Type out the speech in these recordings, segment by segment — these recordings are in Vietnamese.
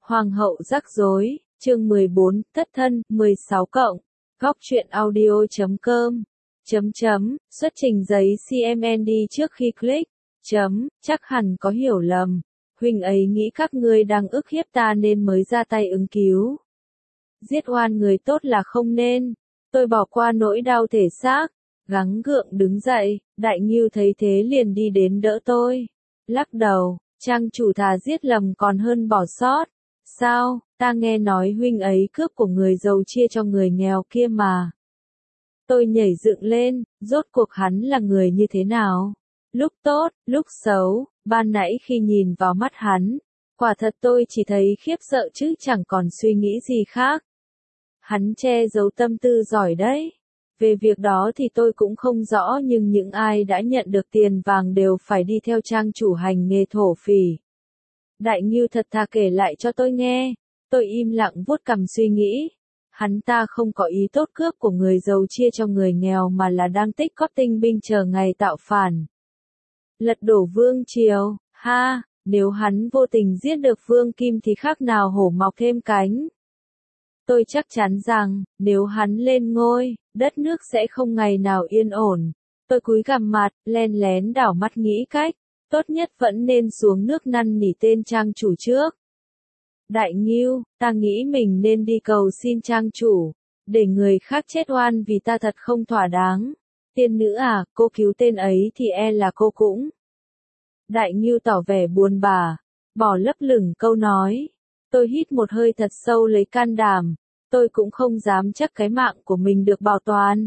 Hoàng hậu rắc rối, chương 14, thất thân, 16 cộng. Góc truyện audio.com. Xuất trình giấy CMND trước khi click. Chắc hẳn có hiểu lầm. Huynh ấy nghĩ các ngươi đang ức hiếp ta nên mới ra tay ứng cứu. Giết oan người tốt là không nên. Tôi bỏ qua nỗi đau thể xác, gắng gượng đứng dậy, Đại Ngưu thấy thế liền đi đến đỡ tôi. Lắc đầu, trang chủ thà giết lầm còn hơn bỏ sót. Sao, ta nghe nói huynh ấy cướp của người giàu chia cho người nghèo kia mà. Tôi nhảy dựng lên, rốt cuộc hắn là người như thế nào? Lúc tốt, lúc xấu, ban nãy khi nhìn vào mắt hắn, quả thật tôi chỉ thấy khiếp sợ chứ chẳng còn suy nghĩ gì khác. Hắn che giấu tâm tư giỏi đấy. Về việc đó thì tôi cũng không rõ, nhưng những ai đã nhận được tiền vàng đều phải đi theo trang chủ hành nghề thổ phỉ. Đại Ngưu thật thà kể lại cho tôi nghe. Tôi im lặng vuốt cằm suy nghĩ. Hắn ta không có ý tốt cướp của người giàu chia cho người nghèo mà là đang tích cóp tinh binh chờ ngày tạo phản. Lật đổ vương triều, ha, nếu hắn vô tình giết được vương Kim thì khác nào hổ mọc thêm cánh. Tôi chắc chắn rằng, nếu hắn lên ngôi, đất nước sẽ không ngày nào yên ổn. Tôi cúi gằm mặt, len lén đảo mắt nghĩ cách, tốt nhất vẫn nên xuống nước năn nỉ tên trang chủ trước. Đại Ngưu, ta nghĩ mình nên đi cầu xin trang chủ, để người khác chết oan vì ta thật không thỏa đáng. Tiên nữ à, cô cứu tên ấy thì e là cô cũng. Đại Ngưu tỏ vẻ buồn bã, bỏ lấp lửng câu nói. Tôi hít một hơi thật sâu lấy can đảm, tôi cũng không dám chắc cái mạng của mình được bảo toàn.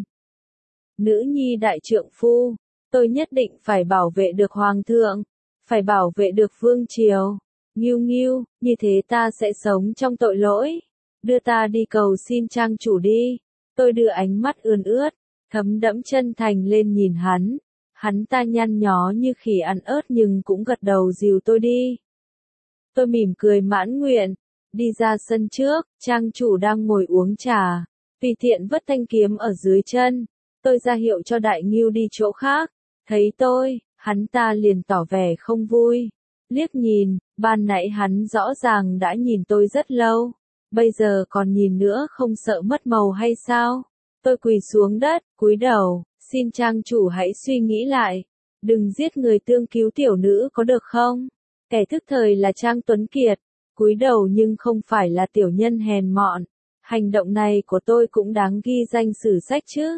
Nữ nhi đại trượng phu, tôi nhất định phải bảo vệ được hoàng thượng, phải bảo vệ được vương triều. Ngưu Ngưu, như thế ta sẽ sống trong tội lỗi. Đưa ta đi cầu xin trang chủ đi. Tôi đưa ánh mắt ươn ướt, thấm đẫm chân thành lên nhìn hắn. Hắn ta nhăn nhó như khỉ ăn ớt nhưng cũng gật đầu dìu tôi đi. Tôi mỉm cười mãn nguyện, đi ra sân trước, trang chủ đang ngồi uống trà. Tùy tiện vất thanh kiếm ở dưới chân, tôi ra hiệu cho Đại Ngưu đi chỗ khác. Thấy tôi, hắn ta liền tỏ vẻ không vui. Liếc nhìn, ban nãy hắn rõ ràng đã nhìn tôi rất lâu. Bây giờ còn nhìn nữa không sợ mất màu hay sao? Tôi quỳ xuống đất, cúi đầu, xin trang chủ hãy suy nghĩ lại. Đừng giết người tương cứu tiểu nữ có được không? Kẻ thức thời là Trang Tuấn Kiệt, cúi đầu nhưng không phải là tiểu nhân hèn mọn. Hành động này của tôi cũng đáng ghi danh sử sách chứ.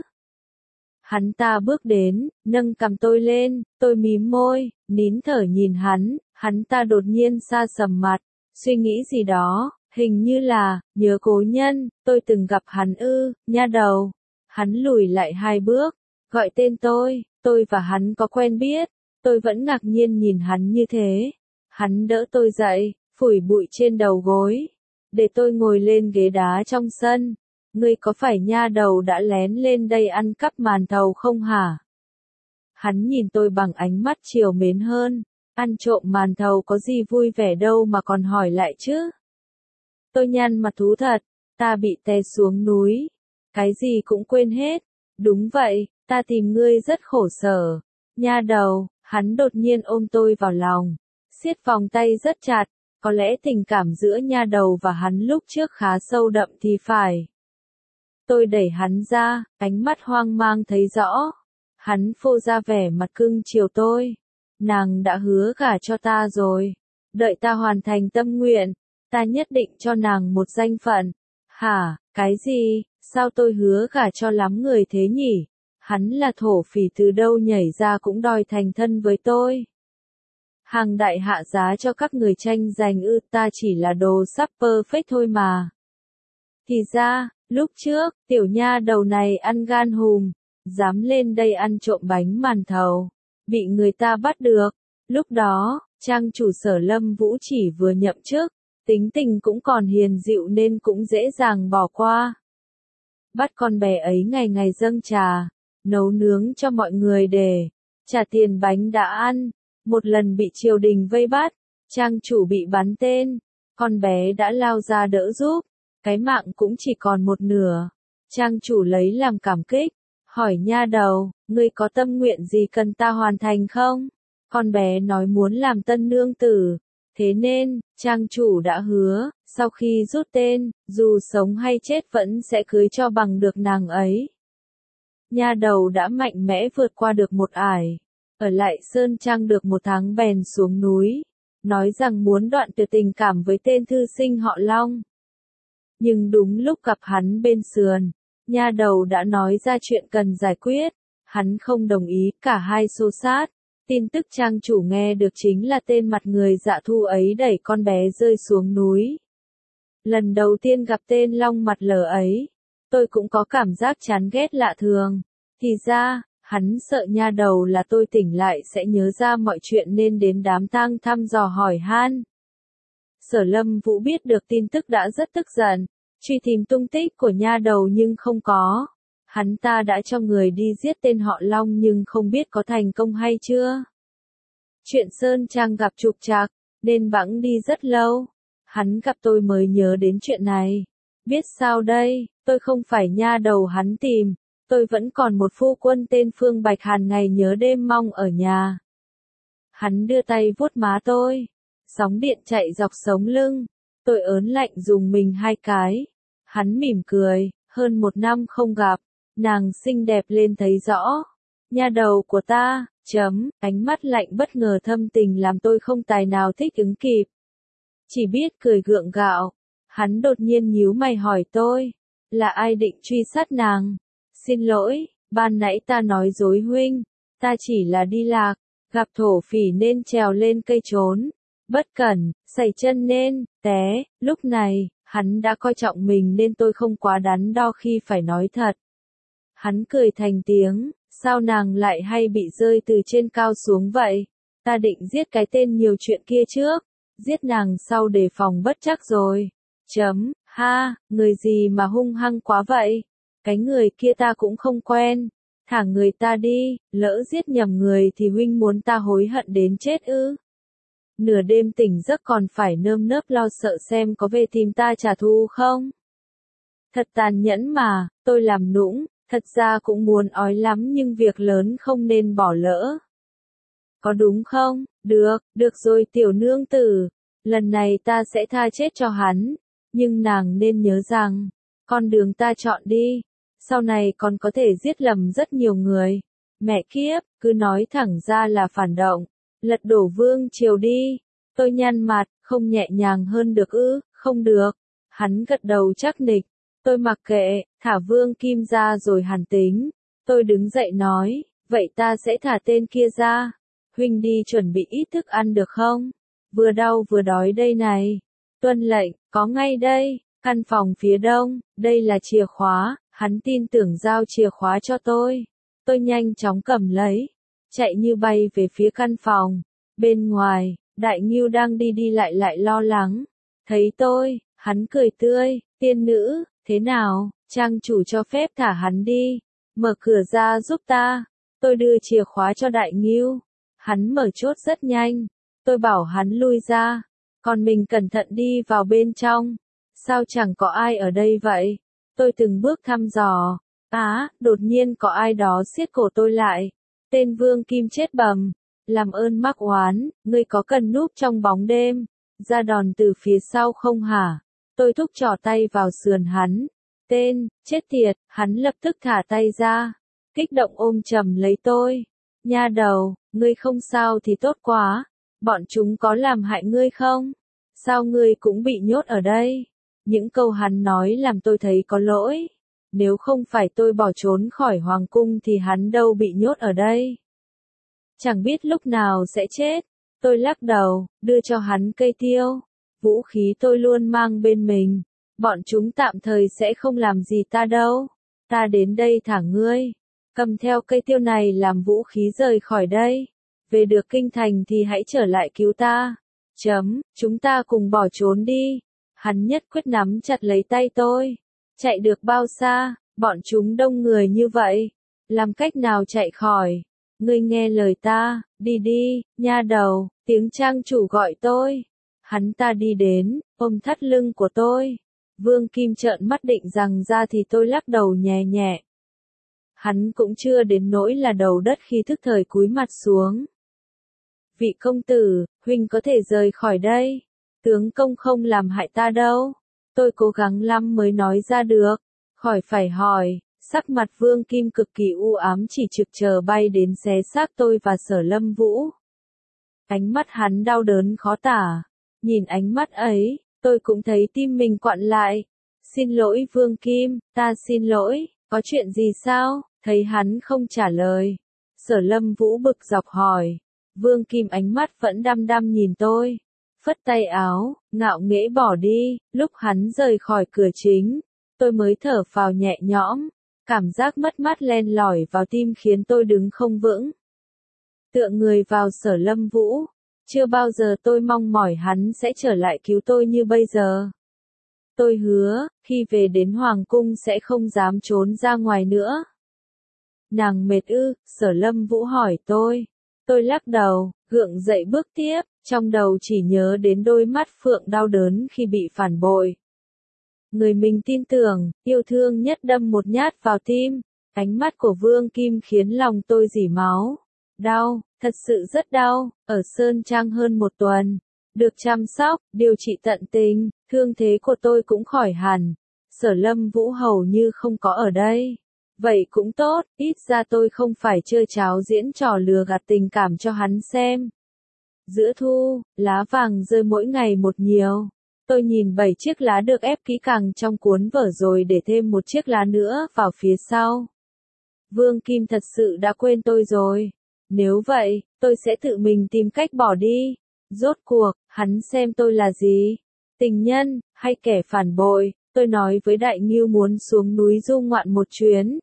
Hắn ta bước đến, nâng cằm tôi lên, tôi mím môi, nín thở nhìn hắn ta đột nhiên sa sầm mặt, suy nghĩ gì đó, hình như là, nhớ cố nhân, tôi từng gặp hắn ư, nha đầu. Hắn lùi lại 2 bước, gọi tên tôi và hắn có quen biết, tôi vẫn ngạc nhiên nhìn hắn như thế. Hắn đỡ tôi dậy, phủi bụi trên đầu gối, để tôi ngồi lên ghế đá trong sân. Ngươi có phải nha đầu đã lén lên đây ăn cắp màn thầu không hả? Hắn nhìn tôi bằng ánh mắt trìu mến hơn, ăn trộm màn thầu có gì vui vẻ đâu mà còn hỏi lại chứ? Tôi nhăn mặt thú thật, ta bị té xuống núi, cái gì cũng quên hết. Đúng vậy, ta tìm ngươi rất khổ sở. Nha đầu, hắn đột nhiên ôm tôi vào lòng, siết vòng tay rất chặt, có lẽ tình cảm giữa nha đầu và hắn lúc trước khá sâu đậm thì phải. Tôi đẩy hắn ra, ánh mắt hoang mang thấy rõ. Hắn phô ra vẻ mặt cưng chiều tôi. Nàng đã hứa gả cho ta rồi. Đợi ta hoàn thành tâm nguyện, ta nhất định cho nàng một danh phận. Hả, cái gì, sao tôi hứa gả cho lắm người thế nhỉ? Hắn là thổ phỉ từ đâu nhảy ra cũng đòi thành thân với tôi. Hàng đại hạ giá cho các người tranh giành ư, ta chỉ là đồ sắp perfect thôi mà. Thì ra, lúc trước, tiểu nha đầu này ăn gan hùm, dám lên đây ăn trộm bánh màn thầu, bị người ta bắt được. Lúc đó, trang chủ Sở Lâm Vũ chỉ vừa nhậm chức, tính tình cũng còn hiền dịu nên cũng dễ dàng bỏ qua. Bắt con bé ấy ngày ngày dâng trà, nấu nướng cho mọi người để trả tiền bánh đã ăn. Một lần bị triều đình vây bắt, trang chủ bị bắn tên, con bé đã lao ra đỡ giúp, cái mạng cũng chỉ còn một nửa. Trang chủ lấy làm cảm kích, hỏi nha đầu, ngươi có tâm nguyện gì cần ta hoàn thành không? Con bé nói muốn làm tân nương tử, Thế nên, trang chủ đã hứa, sau khi rút tên, dù sống hay chết vẫn sẽ cưới cho bằng được nàng ấy. Nha đầu đã mạnh mẽ vượt qua được một ải, ở lại Sơn Trang được 1 tháng bèn xuống núi, nói rằng muốn đoạn tuyệt tình cảm với tên thư sinh họ Long. Nhưng đúng lúc gặp hắn bên sườn, nha đầu đã nói ra chuyện cần giải quyết, hắn không đồng ý, cả hai xô xát. Tin tức trang chủ nghe được chính là tên mặt người dạ thu ấy đẩy con bé rơi xuống núi. Lần đầu tiên gặp tên Long mặt lờ ấy, tôi cũng có cảm giác chán ghét lạ thường. Thì ra, hắn sợ nha đầu là tôi tỉnh lại sẽ nhớ ra mọi chuyện nên đến đám tang thăm dò hỏi han. Sở Lâm Vũ biết được tin tức đã rất tức giận, truy tìm tung tích của nha đầu nhưng không có. Hắn ta đã cho người đi giết tên họ Long nhưng không biết có thành công hay chưa. Chuyện Sơn Trang gặp trục trặc, nên bẵng đi rất lâu. Hắn gặp tôi mới nhớ đến chuyện này. Biết sao đây, tôi không phải nha đầu hắn tìm. Tôi vẫn còn một phu quân tên Phương Bạch Hàn ngày nhớ đêm mong ở nhà. Hắn đưa tay vuốt má tôi. Sóng điện chạy dọc sống lưng. Tôi ớn lạnh dùng mình 2 cái. Hắn mỉm cười, hơn 1 năm không gặp. Nàng xinh đẹp lên thấy rõ. Nha đầu của ta, ánh mắt lạnh bất ngờ thâm tình làm tôi không tài nào thích ứng kịp. Chỉ biết cười gượng gạo. Hắn đột nhiên nhíu mày hỏi tôi. Là ai định truy sát nàng? Xin lỗi, ban nãy ta nói dối huynh. Ta chỉ là đi lạc, gặp thổ phỉ nên trèo lên cây trốn. Bất cẩn, sẩy chân nên, té. Lúc này, hắn đã coi trọng mình nên tôi không quá đắn đo khi phải nói thật. Hắn cười thành tiếng, sao nàng lại hay bị rơi từ trên cao xuống vậy? Ta định giết cái tên nhiều chuyện kia trước, giết nàng sau để phòng bất trắc rồi. Ha, người gì mà hung hăng quá vậy? Cái người kia ta cũng không quen. Thả người ta đi, lỡ giết nhầm người thì huynh muốn ta hối hận đến chết ư? Nửa đêm tỉnh giấc còn phải nơm nớp lo sợ xem có về tìm ta trả thù không? Thật tàn nhẫn mà, tôi làm nũng. Thật ra cũng muốn ói lắm nhưng việc lớn không nên bỏ lỡ. Có đúng không? Được rồi tiểu nương tử. Lần này ta sẽ tha chết cho hắn. Nhưng nàng nên nhớ rằng, con đường ta chọn đi. Sau này còn có thể giết lầm rất nhiều người. Mẹ kiếp, cứ nói thẳng ra là phản động. Lật đổ vương triều đi. Tôi nhăn mặt, không nhẹ nhàng hơn được ư? Không được. Hắn gật đầu chắc nịch. Tôi mặc kệ, thả Vương Kim ra rồi hàn tính. Tôi đứng dậy nói, vậy ta sẽ thả tên kia ra. Huynh đi chuẩn bị ít thức ăn được không? Vừa đau vừa đói đây này. Tuân lệnh, có ngay đây. Căn phòng phía đông, đây là chìa khóa. Hắn tin tưởng giao chìa khóa cho tôi. Tôi nhanh chóng cầm lấy. Chạy như bay về phía căn phòng. Bên ngoài, Đại Ngưu đang đi lại lo lắng. Thấy tôi, hắn cười tươi, tiên nữ. Thế nào, trang chủ cho phép thả hắn đi, mở cửa ra giúp ta. Tôi đưa chìa khóa cho Đại Ngưu. Hắn mở chốt rất nhanh. Tôi bảo hắn lui ra, còn mình cẩn thận đi vào bên trong. Sao chẳng có ai ở đây vậy? Tôi từng bước thăm dò. Đột nhiên có ai đó siết cổ tôi lại. Tên Vương Kim chết bầm. Làm ơn mắc oán, ngươi có cần núp trong bóng đêm, ra đòn từ phía sau không hả? Tôi thúc trỏ tay vào sườn hắn. Chết tiệt, hắn lập tức thả tay ra. Kích động ôm chầm lấy tôi. Nha đầu, ngươi không sao thì tốt quá. Bọn chúng có làm hại ngươi không? Sao ngươi cũng bị nhốt ở đây? Những câu hắn nói làm tôi thấy có lỗi. Nếu không phải tôi bỏ trốn khỏi hoàng cung thì hắn đâu bị nhốt ở đây. Chẳng biết lúc nào sẽ chết. Tôi lắc đầu, đưa cho hắn cây tiêu. Vũ khí tôi luôn mang bên mình. Bọn chúng tạm thời sẽ không làm gì ta đâu. Ta đến đây thả ngươi. Cầm theo cây tiêu này làm vũ khí rời khỏi đây. Về được kinh thành thì hãy trở lại cứu ta. Chúng ta cùng bỏ trốn đi. Hắn nhất quyết nắm chặt lấy tay tôi. Chạy được bao xa, bọn chúng đông người như vậy. Làm cách nào chạy khỏi? Ngươi nghe lời ta, đi, nha đầu, tiếng trang chủ gọi tôi. Hắn ta đi đến, ôm thắt lưng của tôi. Vương Kim trợn mắt định rằng ra thì tôi lắc đầu nhẹ nhẹ. Hắn cũng chưa đến nỗi là đầu đất khi thức thời cúi mặt xuống. Vị công tử, huynh có thể rời khỏi đây. Tướng công không làm hại ta đâu. Tôi cố gắng lắm mới nói ra được. Khỏi phải hỏi, sắc mặt Vương Kim cực kỳ u ám chỉ trực chờ bay đến xé xác tôi và Sở Lâm Vũ. Ánh mắt hắn đau đớn khó tả. Nhìn ánh mắt ấy, tôi cũng thấy tim mình quặn lại. Xin lỗi Vương Kim, ta xin lỗi, có chuyện gì sao? Thấy hắn không trả lời. Sở Lâm Vũ bực dọc hỏi. Vương Kim ánh mắt vẫn đăm đăm nhìn tôi. Phất tay áo, ngạo nghễ bỏ đi. Lúc hắn rời khỏi cửa chính, tôi mới thở phào nhẹ nhõm. Cảm giác mất mát len lỏi vào tim khiến tôi đứng không vững. Tựa người vào Sở Lâm Vũ. Chưa bao giờ tôi mong mỏi hắn sẽ trở lại cứu tôi như bây giờ. Tôi hứa, khi về đến Hoàng Cung sẽ không dám trốn ra ngoài nữa. Nàng mệt ư? Sở Lâm Vũ hỏi tôi. Tôi lắc đầu, gượng dậy bước tiếp, trong đầu chỉ nhớ đến đôi mắt Phượng đau đớn khi bị phản bội. Người mình tin tưởng, yêu thương nhất đâm một nhát vào tim. Ánh mắt của Vương Kim khiến lòng tôi rỉ máu. Đau, thật sự rất đau. Ở Sơn Trang hơn 1 tuần. Được chăm sóc, điều trị tận tình, thương thế của tôi cũng khỏi hẳn. Sở Lâm Vũ hầu như không có ở đây. Vậy cũng tốt, ít ra tôi không phải chơi cháo diễn trò lừa gạt tình cảm cho hắn xem. Giữa thu, lá vàng rơi mỗi ngày một nhiều. Tôi nhìn 7 chiếc lá được ép kỹ càng trong cuốn vở rồi để thêm 1 chiếc lá nữa vào phía sau. Vương Kim thật sự đã quên tôi rồi. Nếu vậy, tôi sẽ tự mình tìm cách bỏ đi. Rốt cuộc, hắn xem tôi là gì? Tình nhân, hay kẻ phản bội? Tôi nói với Đại Ngưu muốn xuống núi du ngoạn một chuyến.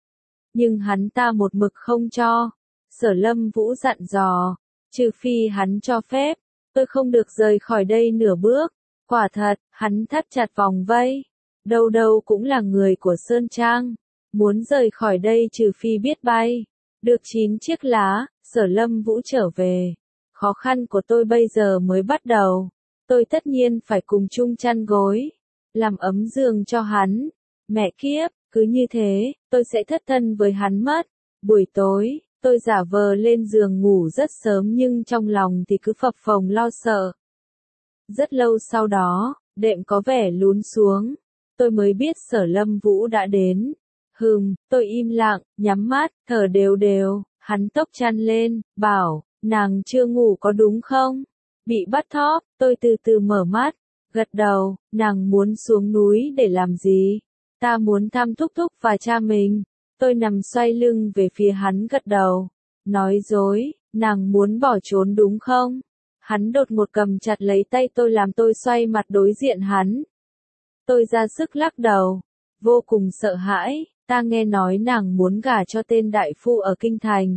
Nhưng hắn ta một mực không cho. Sở Lâm Vũ dặn dò. Trừ phi hắn cho phép, tôi không được rời khỏi đây nửa bước. Quả thật, hắn thắt chặt vòng vây. Đâu đâu cũng là người của Sơn Trang. Muốn rời khỏi đây trừ phi biết bay. Được 9 chiếc lá, Sở Lâm Vũ trở về. Khó khăn của tôi bây giờ mới bắt đầu. Tôi tất nhiên phải cùng chung chăn gối. Làm ấm giường cho hắn. Mẹ kiếp, cứ như thế, tôi sẽ thất thân với hắn mất. Buổi tối, tôi giả vờ lên giường ngủ rất sớm nhưng trong lòng thì cứ phập phồng lo sợ. Rất lâu sau đó, đệm có vẻ lún xuống. Tôi mới biết Sở Lâm Vũ đã đến. Tôi im lặng, nhắm mắt, thở đều đều. Hắn tốc chăn lên, bảo, nàng chưa ngủ có đúng không? Bị bắt thóp, tôi từ từ mở mắt, gật đầu, nàng muốn xuống núi để làm gì? Ta muốn thăm thúc thúc và cha mình. Tôi nằm xoay lưng về phía hắn gật đầu. Nói dối, nàng muốn bỏ trốn đúng không? Hắn đột ngột cầm chặt lấy tay tôi làm tôi xoay mặt đối diện hắn. Tôi ra sức lắc đầu, vô cùng sợ hãi, ta nghe nói nàng muốn gả cho tên đại phu ở Kinh Thành.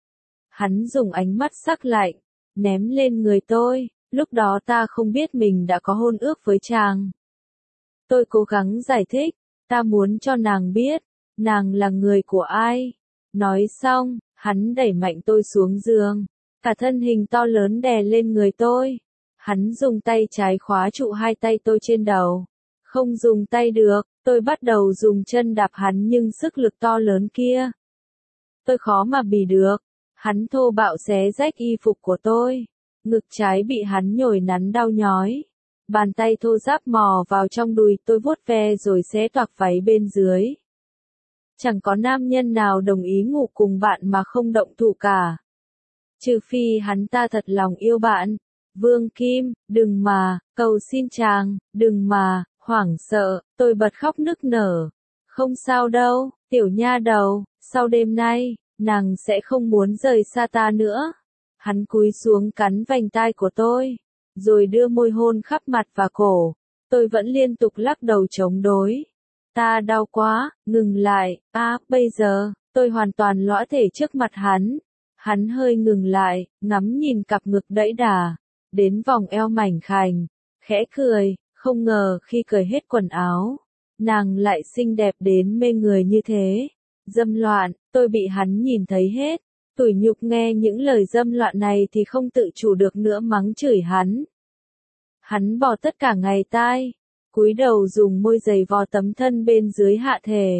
Hắn dùng ánh mắt sắc lạnh, ném lên người tôi, lúc đó ta không biết mình đã có hôn ước với chàng. Tôi cố gắng giải thích, ta muốn cho nàng biết, nàng là người của ai. Nói xong, hắn đẩy mạnh tôi xuống giường, cả thân hình to lớn đè lên người tôi. Hắn dùng tay trái khóa trụ 2 tay tôi trên đầu. Không dùng tay được, tôi bắt đầu dùng chân đạp hắn nhưng sức lực to lớn kia. Tôi khó mà bì được. Hắn thô bạo xé rách y phục của tôi. Ngực trái bị hắn nhồi nắn đau nhói. Bàn tay thô ráp mò vào trong đùi tôi vuốt ve rồi xé toạc váy bên dưới. Chẳng có nam nhân nào đồng ý ngủ cùng bạn mà không động thủ cả. Trừ phi hắn ta thật lòng yêu bạn. Vương Kim, đừng mà, cầu xin chàng, đừng mà, hoảng sợ, tôi bật khóc nức nở. Không sao đâu, tiểu nha đầu, sau đêm nay, nàng sẽ không muốn rời xa ta nữa. Hắn cúi xuống cắn vành tai của tôi, rồi đưa môi hôn khắp mặt và cổ. Tôi vẫn liên tục lắc đầu chống đối. Ta đau quá, ngừng lại, bây giờ, tôi hoàn toàn lõa thể trước mặt hắn. Hắn hơi ngừng lại, ngắm nhìn cặp ngực đẫy đà, đến vòng eo mảnh khảnh, khẽ cười, không ngờ khi cởi hết quần áo, nàng lại xinh đẹp đến mê người như thế. Dâm loạn, tôi bị hắn nhìn thấy hết, tủi nhục nghe những lời dâm loạn này thì không tự chủ được nữa mắng chửi hắn. Hắn bỏ tất cả ngày tai, cúi đầu dùng môi giày vò tấm thân bên dưới hạ thể.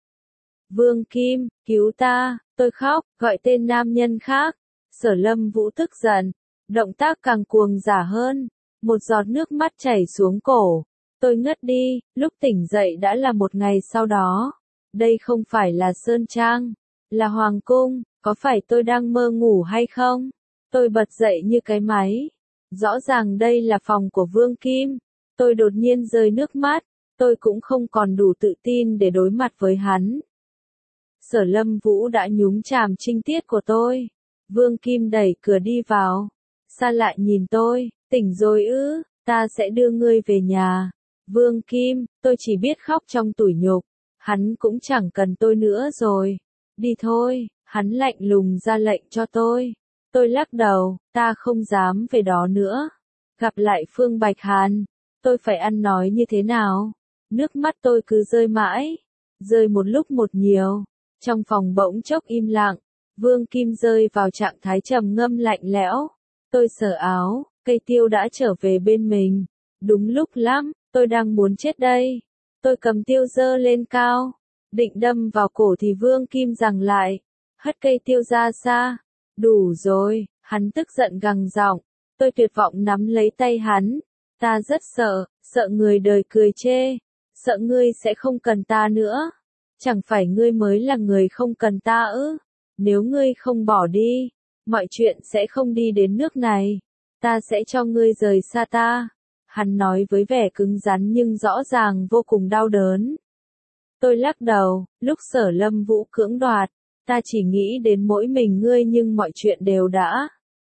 Vương Kim, cứu ta, tôi khóc, gọi tên nam nhân khác. Sở Lâm Vũ tức giận, Động tác càng cuồng dã hơn, một giọt nước mắt chảy xuống cổ. Tôi ngất đi, lúc tỉnh dậy đã là một ngày sau đó. Đây không phải là Sơn Trang, là Hoàng Cung, có phải tôi đang mơ ngủ hay không? Tôi bật dậy như cái máy. Rõ ràng đây là phòng của Vương Kim. Tôi đột nhiên rơi nước mắt, tôi cũng không còn đủ tự tin để đối mặt với hắn. Sở Lâm Vũ đã nhúng chàm trinh tiết của tôi. Vương Kim đẩy cửa đi vào. Sa lại nhìn tôi, tỉnh rồi ư, ta sẽ đưa ngươi về nhà. Vương Kim, tôi chỉ biết khóc trong tủi nhục. Hắn cũng chẳng cần tôi nữa rồi. Đi thôi, hắn lạnh lùng ra lệnh cho tôi. Tôi lắc đầu, ta không dám về đó nữa. Gặp lại Phương Bạch Hàn, tôi phải ăn nói như thế nào? Nước mắt tôi cứ rơi mãi, rơi một lúc một nhiều. Trong phòng bỗng chốc im lặng, Vương Kim rơi vào trạng thái trầm ngâm lạnh lẽo. Tôi sờ áo, cây tiêu đã trở về bên mình. Đúng lúc lắm, tôi đang muốn chết đây. Tôi cầm tiêu giơ lên cao, định đâm vào cổ thì Vương Kim giằng lại, hất cây tiêu ra xa. Đủ rồi, hắn tức giận gằn giọng. Tôi tuyệt vọng nắm lấy tay hắn. Ta rất sợ, sợ người đời cười chê, sợ ngươi sẽ không cần ta nữa. Chẳng phải ngươi mới là người không cần ta ư? Nếu ngươi không bỏ đi, mọi chuyện sẽ không đi đến nước này. Ta sẽ cho ngươi rời xa ta. Hắn nói với vẻ cứng rắn nhưng rõ ràng vô cùng đau đớn. Tôi lắc đầu, lúc Sở Lâm Vũ cưỡng đoạt, ta chỉ nghĩ đến mỗi mình ngươi nhưng mọi chuyện đều đã.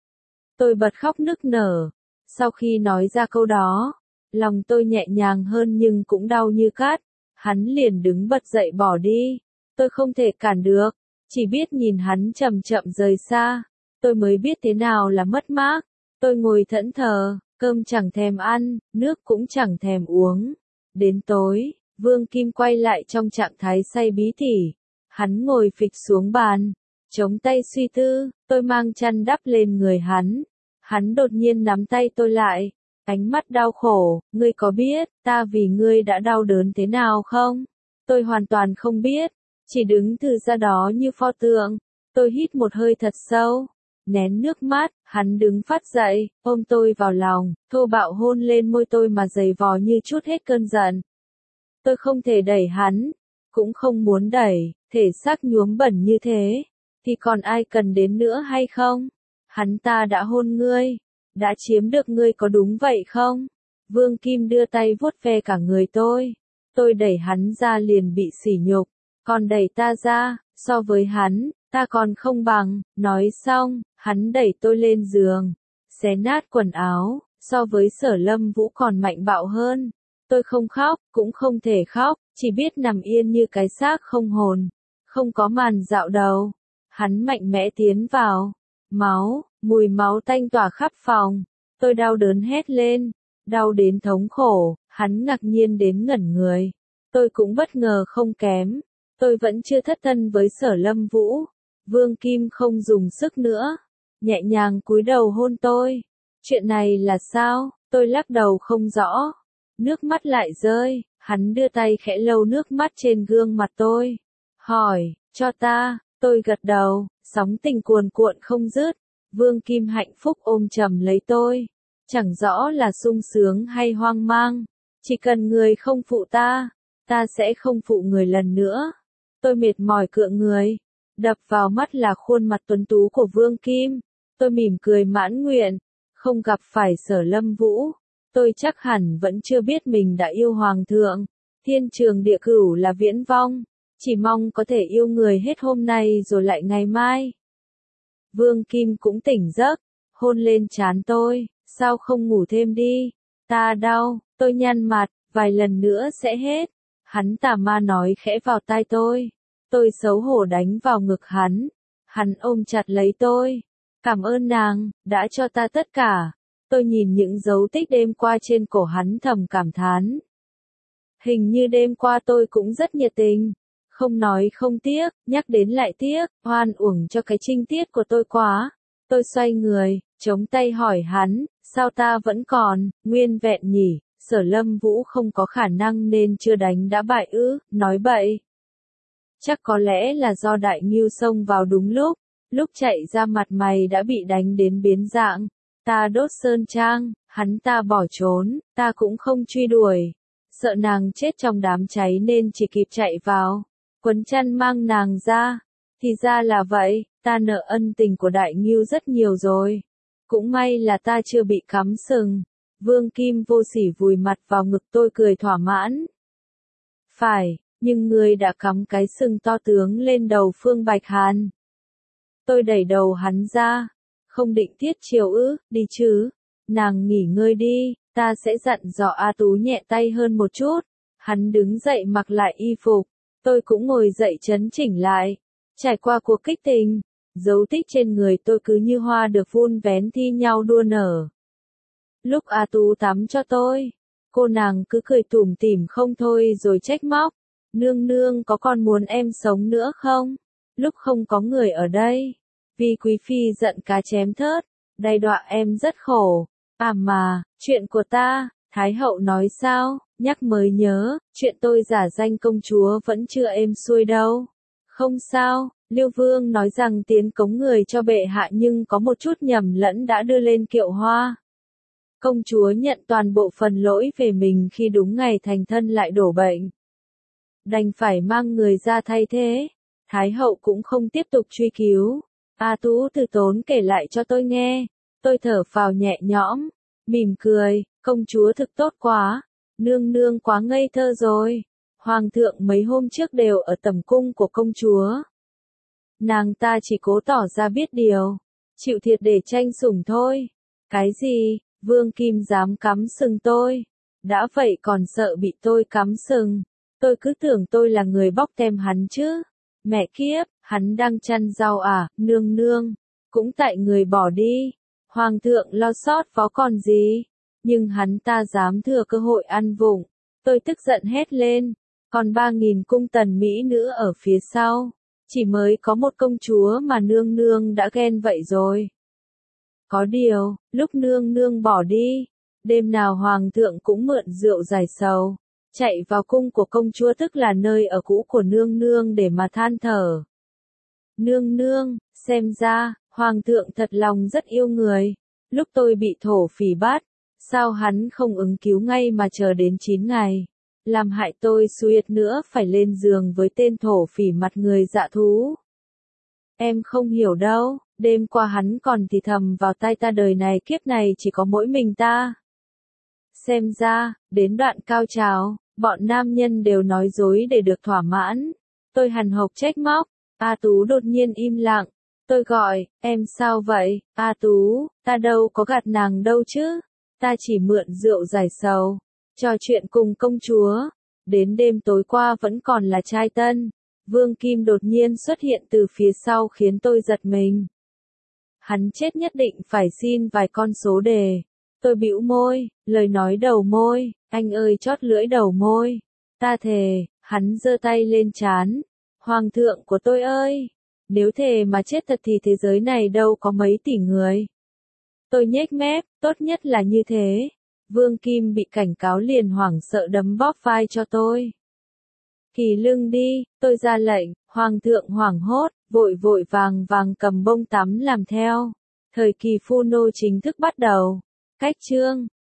Tôi bật khóc nức nở. Sau khi nói ra câu đó, lòng tôi nhẹ nhàng hơn nhưng cũng đau như cát. Hắn liền đứng bật dậy bỏ đi. Tôi không thể cản được, chỉ biết nhìn hắn chậm chậm rời xa. Tôi mới biết thế nào là mất mát. Tôi ngồi thẫn thờ, cơm chẳng thèm ăn, nước cũng chẳng thèm uống. Đến tối, Vương Kim quay lại trong trạng thái say bí tỉ. Hắn ngồi phịch xuống bàn, chống tay suy tư, tôi mang chăn đắp lên người hắn. Hắn đột nhiên nắm tay tôi lại, ánh mắt đau khổ, ngươi có biết, ta vì ngươi đã đau đớn thế nào không? Tôi hoàn toàn không biết, chỉ đứng từ ra đó như pho tượng. Tôi hít một hơi thật sâu, nén nước mắt, hắn đứng phát dậy, ôm tôi vào lòng, thô bạo hôn lên môi tôi mà giày vò như trút hết cơn giận. Tôi không thể đẩy hắn, cũng không muốn đẩy, thể xác nhuốm bẩn như thế, thì còn ai cần đến nữa hay không? Hắn ta đã hôn ngươi, đã chiếm được ngươi có đúng vậy không? Vương Kim đưa tay vuốt ve cả người tôi đẩy hắn ra liền bị sỉ nhục, còn đẩy ta ra, so với hắn, ta còn không bằng. Nói xong, hắn đẩy tôi lên giường, xé nát quần áo, so với Sở Lâm Vũ còn mạnh bạo hơn. Tôi không khóc, cũng không thể khóc, chỉ biết nằm yên như cái xác không hồn, không có màn dạo đầu. Hắn mạnh mẽ tiến vào, máu, mùi máu tanh tỏa khắp phòng. Tôi đau đớn hét lên, đau đến thống khổ, hắn ngạc nhiên đến ngẩn người. Tôi cũng bất ngờ không kém, tôi vẫn chưa thất thân với Sở Lâm Vũ. Vương Kim không dùng sức nữa, nhẹ nhàng cúi đầu hôn tôi. Chuyện này là sao? Tôi lắc đầu không rõ. Nước mắt lại rơi, hắn đưa tay khẽ lau nước mắt trên gương mặt tôi. Hỏi, cho ta, tôi gật đầu, sóng tình cuồn cuộn không dứt. Vương Kim hạnh phúc ôm chầm lấy tôi. Chẳng rõ là sung sướng hay hoang mang. Chỉ cần người không phụ ta, ta sẽ không phụ người lần nữa. Tôi mệt mỏi cựa người. Đập vào mắt là khuôn mặt tuấn tú của Vương Kim. Tôi mỉm cười mãn nguyện. Không gặp phải Sở Lâm Vũ, tôi chắc hẳn vẫn chưa biết mình đã yêu Hoàng thượng. Thiên trường địa cửu là viễn vong. Chỉ mong có thể yêu người hết hôm nay rồi lại ngày mai. Vương Kim cũng tỉnh giấc, hôn lên trán tôi. Sao không ngủ thêm đi? Ta đau, tôi nhăn mặt, vài lần nữa sẽ hết. Hắn tà ma nói khẽ vào tai tôi. Tôi xấu hổ đánh vào ngực hắn. Hắn ôm chặt lấy tôi. Cảm ơn nàng, đã cho ta tất cả. Tôi nhìn những dấu tích đêm qua trên cổ hắn thầm cảm thán. Hình như đêm qua tôi cũng rất nhiệt tình. Không nói không tiếc, nhắc đến lại tiếc, oan uổng cho cái trinh tiết của tôi quá. Tôi xoay người, chống tay hỏi hắn, sao ta vẫn còn, nguyên vẹn nhỉ? Sở Lâm Vũ không có khả năng nên chưa đánh đã bại ư? Nói bậy. Chắc có lẽ là do Đại Ngưu xông vào đúng lúc chạy ra mặt mày đã bị đánh đến biến dạng. ta đốt sơn trang, hắn ta bỏ trốn, ta cũng không truy đuổi. Sợ nàng chết trong đám cháy nên chỉ kịp chạy vào, quấn chăn mang nàng ra. Thì ra là vậy, ta nợ ân tình của Đại Ngưu rất nhiều rồi. Cũng may là ta chưa bị cắm sừng. Vương Kim vô sỉ vùi mặt vào ngực tôi cười thỏa mãn. Phải, nhưng ngươi đã cắm cái sừng to tướng lên đầu Phương Bạch Hàn. Tôi đẩy đầu hắn ra. Không định tiết chiều ư, đi chứ. Nàng nghỉ ngơi đi, ta sẽ dặn dò A Tú nhẹ tay hơn một chút. Hắn đứng dậy mặc lại y phục. Tôi cũng ngồi dậy chấn chỉnh lại. Trải qua cuộc kích tình, dấu tích trên người tôi cứ như hoa được vun vén thi nhau đua nở. Lúc A Tú tắm cho tôi, cô nàng cứ cười tủm tỉm không thôi rồi trách móc. Nương nương có còn muốn em sống nữa không? Lúc không có người ở đây, vì quý phi giận cá chém thớt, đày đọa em rất khổ. À mà, chuyện của ta, Thái hậu nói sao? Nhắc mới nhớ, chuyện tôi giả danh công chúa vẫn chưa êm xuôi đâu. Không sao, Liêu Vương nói rằng tiến cống người cho bệ hạ nhưng có một chút nhầm lẫn đã đưa lên kiệu hoa. Công chúa nhận toàn bộ phần lỗi về mình khi đúng ngày thành thân lại đổ bệnh. Đành phải mang người ra thay thế. Thái hậu cũng không tiếp tục truy cứu. A Tú từ tốn kể lại cho tôi nghe. Tôi thở phào nhẹ nhõm, mỉm cười, công chúa thực tốt quá. Nương nương quá ngây thơ rồi. Hoàng thượng mấy hôm trước đều ở tẩm cung của công chúa. Nàng ta chỉ cố tỏ ra biết điều, chịu thiệt để tranh sủng thôi. Cái gì, Vương Kim dám cắm sừng tôi? Đã vậy còn sợ bị tôi cắm sừng. Tôi cứ tưởng tôi là người bóc tem hắn chứ. Mẹ kiếp, hắn đang chăn rau à, nương nương. Cũng tại người bỏ đi. Hoàng thượng lo sót phó còn gì. Nhưng hắn ta dám thừa cơ hội ăn vụng. Tôi tức giận hét lên. Còn 3.000 cung tần mỹ nữ ở phía sau. Chỉ mới có một công chúa mà nương nương đã ghen vậy rồi. Có điều, lúc nương nương bỏ đi, đêm nào hoàng thượng cũng mượn rượu giải sầu, chạy vào cung của công chúa tức là nơi ở cũ của nương nương để mà than thở. Nương nương, xem ra, hoàng thượng thật lòng rất yêu người. Lúc tôi bị thổ phỉ bắt, sao hắn không ứng cứu ngay mà chờ đến 9 ngày. Làm hại tôi suýt nữa phải lên giường với tên thổ phỉ mặt người dạ thú. Em không hiểu đâu, đêm qua hắn còn thì thầm vào tai ta đời này kiếp này chỉ có mỗi mình ta. Xem ra, đến đoạn cao trào, bọn nam nhân đều nói dối để được thỏa mãn. Tôi hằn học trách móc, A Tú đột nhiên im lặng. Tôi gọi, em sao vậy, A Tú, ta đâu có gạt nàng đâu chứ. Ta chỉ mượn rượu giải sầu, trò chuyện cùng công chúa. Đến đêm tối qua vẫn còn là trai tân. Vương Kim đột nhiên xuất hiện từ phía sau khiến tôi giật mình. Hắn chết nhất định phải xin vài con số đề. Tôi bĩu môi, lời nói đầu môi, anh ơi chót lưỡi đầu môi. Ta thề, hắn giơ tay lên trán. Hoàng thượng của tôi ơi, nếu thề mà chết thật thì thế giới này đâu có mấy tỷ người. Tôi nhếch mép, tốt nhất là như thế. Vương Kim bị cảnh cáo liền hoảng sợ đấm bóp vai cho tôi. Kỳ lưng đi, tôi ra lệnh, hoàng thượng hoảng hốt, vội vội vàng vàng cầm bông tắm làm theo. Thời kỳ phu nô chính thức bắt đầu. Cách chương